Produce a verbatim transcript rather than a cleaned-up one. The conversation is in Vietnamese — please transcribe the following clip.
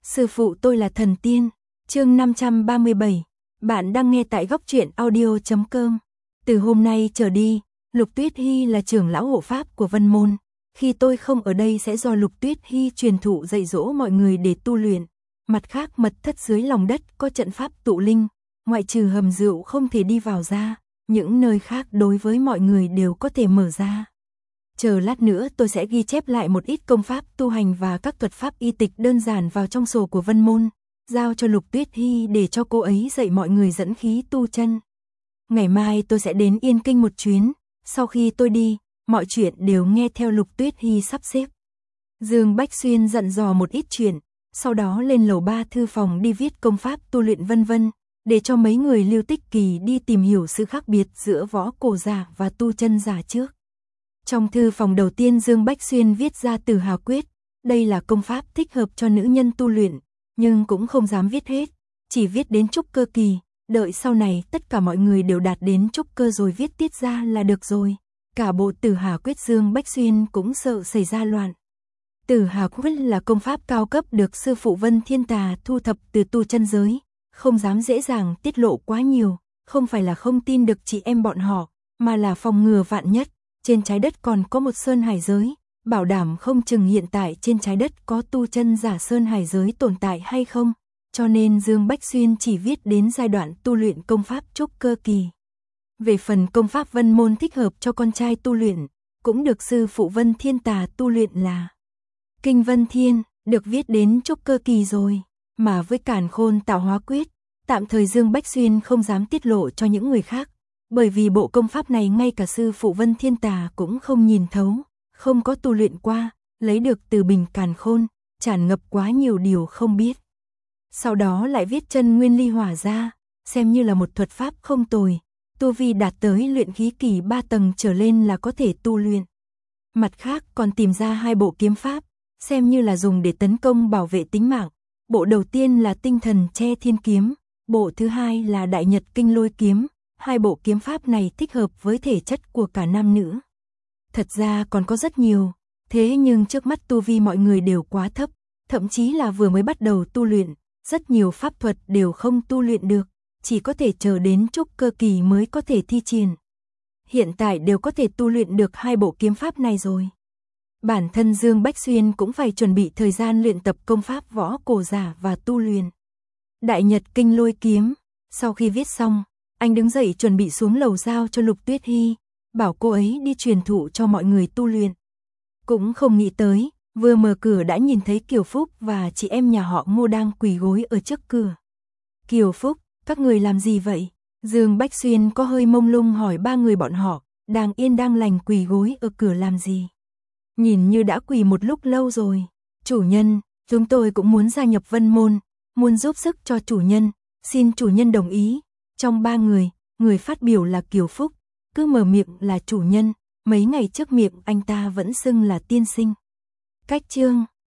Sư phụ tôi là thần tiên. Chương năm trăm ba mươi bảy. Bạn đang nghe tại góc truyện audio chấm com. Từ hôm nay trở đi, Lục Tuyết Hy là trưởng lão hộ pháp của Vân Môn. Khi tôi không ở đây sẽ do Lục Tuyết Hy truyền thụ dạy dỗ mọi người để tu luyện. Mặt khác, mật thất dưới lòng đất có trận pháp tụ linh, ngoại trừ hầm rượu không thể đi vào ra, những nơi khác đối với mọi người đều có thể mở ra. Chờ lát nữa tôi sẽ ghi chép lại một ít công pháp tu hành và các thuật pháp y tịch đơn giản vào trong sổ của Vân Môn, giao cho Lục Tuyết Hy để cho cô ấy dạy mọi người dẫn khí tu chân. Ngày mai tôi sẽ đến Yên Kinh một chuyến, sau khi tôi đi, mọi chuyện đều nghe theo Lục Tuyết Hy sắp xếp. Dương Bách Xuyên dặn dò một ít chuyện, sau đó lên lầu ba thư phòng đi viết công pháp tu luyện vân vân, để cho mấy người Lưu Tích Kỳ đi tìm hiểu sự khác biệt giữa võ cổ giả và tu chân giả trước. Trong thư phòng đầu tiên Dương Bách Xuyên viết ra Tử Hà Quyết, đây là công pháp thích hợp cho nữ nhân tu luyện, nhưng cũng không dám viết hết, chỉ viết đến trúc cơ kỳ, đợi sau này tất cả mọi người đều đạt đến trúc cơ rồi viết tiết ra là được rồi. Cả bộ Tử Hà Quyết Dương Bách Xuyên cũng sợ xảy ra loạn. Tử Hà Quyết là công pháp cao cấp được sư phụ Vân Thiên Tà thu thập từ tu chân giới, không dám dễ dàng tiết lộ quá nhiều, không phải là không tin được chị em bọn họ, mà là phòng ngừa vạn nhất. Trên trái đất còn có một sơn hải giới, bảo đảm không chừng hiện tại trên trái đất có tu chân giả sơn hải giới tồn tại hay không, cho nên Dương Bách Xuyên chỉ viết đến giai đoạn tu luyện công pháp trúc cơ kỳ. Về phần công pháp Vân Môn thích hợp cho con trai tu luyện, cũng được sư phụ Vân Thiên Tà tu luyện là Kinh Vân Thiên, được viết đến trúc cơ kỳ rồi, mà với Càn Khôn Tạo Hóa Quyết, tạm thời Dương Bách Xuyên không dám tiết lộ cho những người khác. Bởi vì bộ công pháp này ngay cả sư phụ Vân Thiên Tà cũng không nhìn thấu, không có tu luyện qua, lấy được từ bình càn khôn, tràn ngập quá nhiều điều không biết. Sau đó lại viết chân nguyên ly hỏa ra, xem như là một thuật pháp không tồi, tu vi đạt tới luyện khí kỳ ba tầng trở lên là có thể tu luyện. Mặt khác còn tìm ra hai bộ kiếm pháp, xem như là dùng để tấn công bảo vệ tính mạng. Bộ đầu tiên là tinh thần che thiên kiếm, bộ thứ hai là đại nhật kinh lôi kiếm. Hai bộ kiếm pháp này thích hợp với thể chất của cả nam nữ. Thật ra còn có rất nhiều, thế nhưng trước mắt tu vi mọi người đều quá thấp, thậm chí là vừa mới bắt đầu tu luyện, rất nhiều pháp thuật đều không tu luyện được, chỉ có thể chờ đến trúc cơ kỳ mới có thể thi triển. Hiện tại đều có thể tu luyện được hai bộ kiếm pháp này rồi. Bản thân Dương Bách Xuyên cũng phải chuẩn bị thời gian luyện tập công pháp võ cổ giả và tu luyện đại nhật kinh lôi kiếm. Sau khi viết xong, anh đứng dậy chuẩn bị xuống lầu giao cho Lục Tuyết Hy, bảo cô ấy đi truyền thụ cho mọi người tu luyện. Cũng không nghĩ tới, vừa mở cửa đã nhìn thấy Kiều Phúc và chị em nhà họ Ngô đang quỳ gối ở trước cửa. Kiều Phúc, các người làm gì vậy? Dương Bách Xuyên có hơi mông lung hỏi ba người bọn họ, đang yên đang lành quỳ gối ở cửa làm gì? Nhìn như đã quỳ một lúc lâu rồi. Chủ nhân, chúng tôi cũng muốn gia nhập Vân Môn, muốn giúp sức cho chủ nhân, xin chủ nhân đồng ý. Trong ba người, người phát biểu là Kiều Phúc, cứ mở miệng là chủ nhân, mấy ngày trước miệng anh ta vẫn xưng là tiên sinh. Cách chương